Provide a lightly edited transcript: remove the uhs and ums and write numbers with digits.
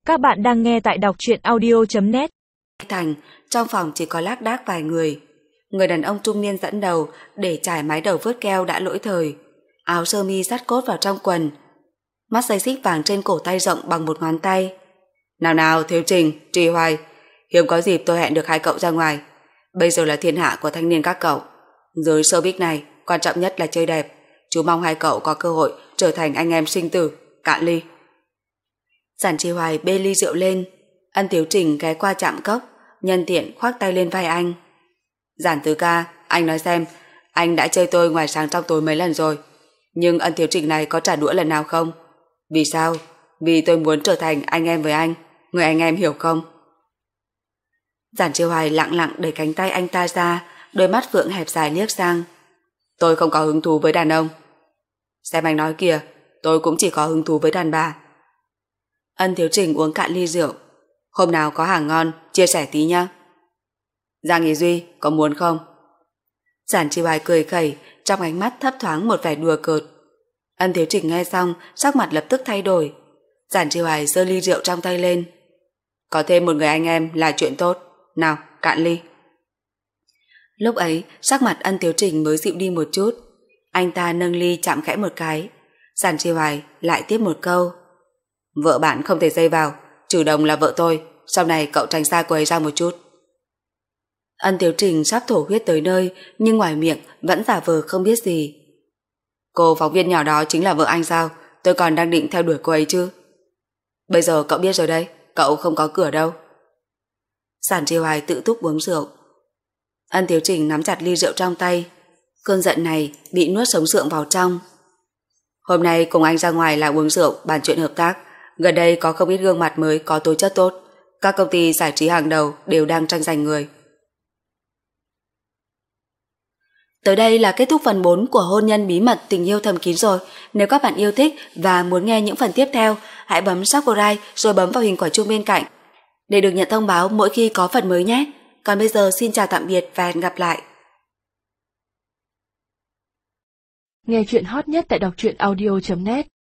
Các bạn đang nghe tại đọc truyện audio.net. Thành, trong phòng chỉ có lác đác vài người. Người đàn ông trung niên dẫn đầu để trải mái đầu vớt keo đã lỗi thời. Áo sơ mi dắt cốt vào trong quần. Mắt dây xích vàng trên cổ tay rộng bằng một ngón tay. Nào nào, Thiếu Trình, Trì Hoài, hiếm có dịp tôi hẹn được hai cậu ra ngoài. Bây giờ là thiên hạ của thanh niên các cậu. Giới showbiz này, quan trọng nhất là chơi đẹp. Chú mong hai cậu có cơ hội trở thành anh em sinh tử. Cạn ly. Giản Trì Hoài bê ly rượu lên. Ân Thiếu Trình ghé qua chạm cốc, nhân tiện khoác tay lên vai anh. Giản Tứ ca, anh nói xem, anh đã chơi tôi ngoài sáng trong tối mấy lần rồi, nhưng Ân Thiếu Trình này có trả đũa lần nào không? Vì sao? Vì tôi muốn trở thành anh em với anh, người anh em hiểu không? Giản Trì Hoài lặng lặng đẩy cánh tay anh ta ra, đôi mắt phượng hẹp dài liếc sang. Tôi không có hứng thú với đàn ông. Xem anh nói kìa, tôi cũng chỉ có hứng thú với đàn bà. Ân Thiếu Trình uống cạn ly rượu. Hôm nào có hàng ngon, chia sẻ tí nhá. Giang Ý Duy, có muốn không? Giản Trì Hoài cười khẩy, trong ánh mắt thấp thoáng một vẻ đùa cợt. Ân Thiếu Trình nghe xong, sắc mặt lập tức thay đổi. Giản Trì Hoài giơ ly rượu trong tay lên. Có thêm một người anh em là chuyện tốt. Nào, cạn ly. Lúc ấy, sắc mặt Ân Thiếu Trình mới dịu đi một chút. Anh ta nâng ly chạm khẽ một cái. Giản Trì Hoài lại tiếp một câu. Vợ bạn không thể dây vào, Trừ Đồng là vợ tôi, sau này cậu tránh xa cô ấy ra một chút. Ân Thiếu Trình sắp thổ huyết tới nơi, nhưng ngoài miệng vẫn giả vờ không biết gì. Cô phóng viên nhỏ đó chính là vợ anh sao? Tôi còn đang định theo đuổi cô ấy chứ. Bây giờ cậu biết rồi đây, cậu không có cửa đâu. Giản Trì Hoài tự túc uống rượu. Ân Thiếu Trình nắm chặt ly rượu trong tay. Cơn giận này bị nuốt sống sượng vào trong. Hôm nay cùng anh ra ngoài là uống rượu, bàn chuyện hợp tác. Gần đây có không ít gương mặt mới có tố chất tốt. Các công ty giải trí hàng đầu đều đang tranh giành người. Tới đây là kết thúc phần 4 của Hôn nhân bí mật tình yêu thầm kín rồi. Nếu các bạn yêu thích và muốn nghe những phần tiếp theo, hãy bấm subscribe rồi bấm vào hình quả chuông bên cạnh để được nhận thông báo mỗi khi có phần mới nhé. Còn bây giờ xin chào tạm biệt và hẹn gặp lại. Nghe chuyện hot nhất tại đọc truyện audio.net.